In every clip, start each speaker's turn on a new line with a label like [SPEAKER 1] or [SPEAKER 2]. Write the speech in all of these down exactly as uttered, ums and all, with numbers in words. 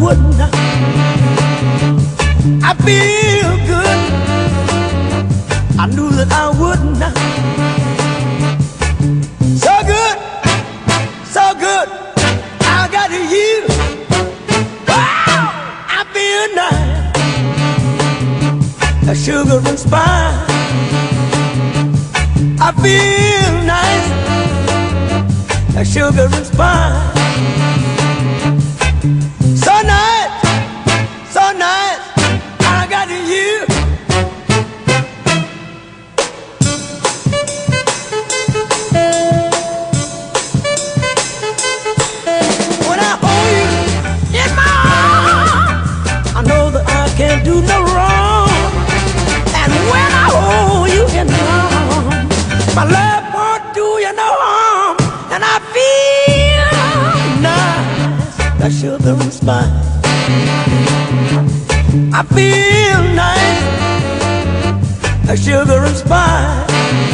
[SPEAKER 1] wouldn't. I feel good. I knew that I wouldn't. So good, so good. I got you. Wow, I feel nice. A sugar and spice. I feel nice. A sugar and spice. So nice, so nice. I got you. When I hold you in my arms, I know that I can't do no wrong. And when I hold you in my arms, my love won't do you no harm. And I feel nice, that sugar and spice. I feel nice, that sugar and spice.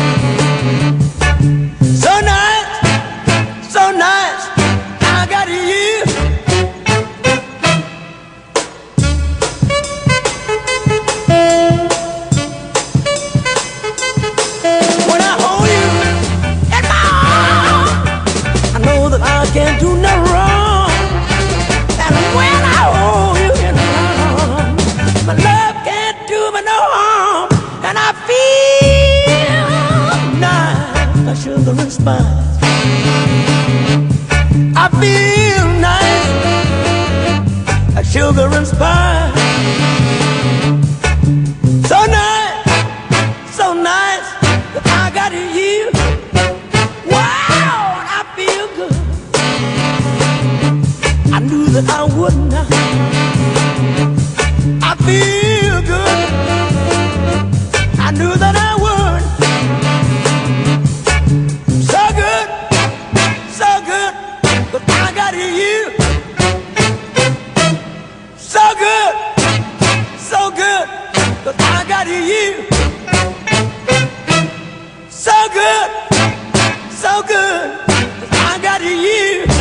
[SPEAKER 1] So nice, so nice, I got you. When I hold you in my arms, I know that I can't do no wrong. And when I hold you in my arms, my love can't do me no harm. And I feel nice, like sugar and spice. I feel nice, like sugar and spice. So nice, so nice, that I got you. Wow, I feel good. I knew that I wouldn't. I feel good. I knew that I would. So good, so good, but I got you. So good, so good, but I got you. So good, so good, but I got you.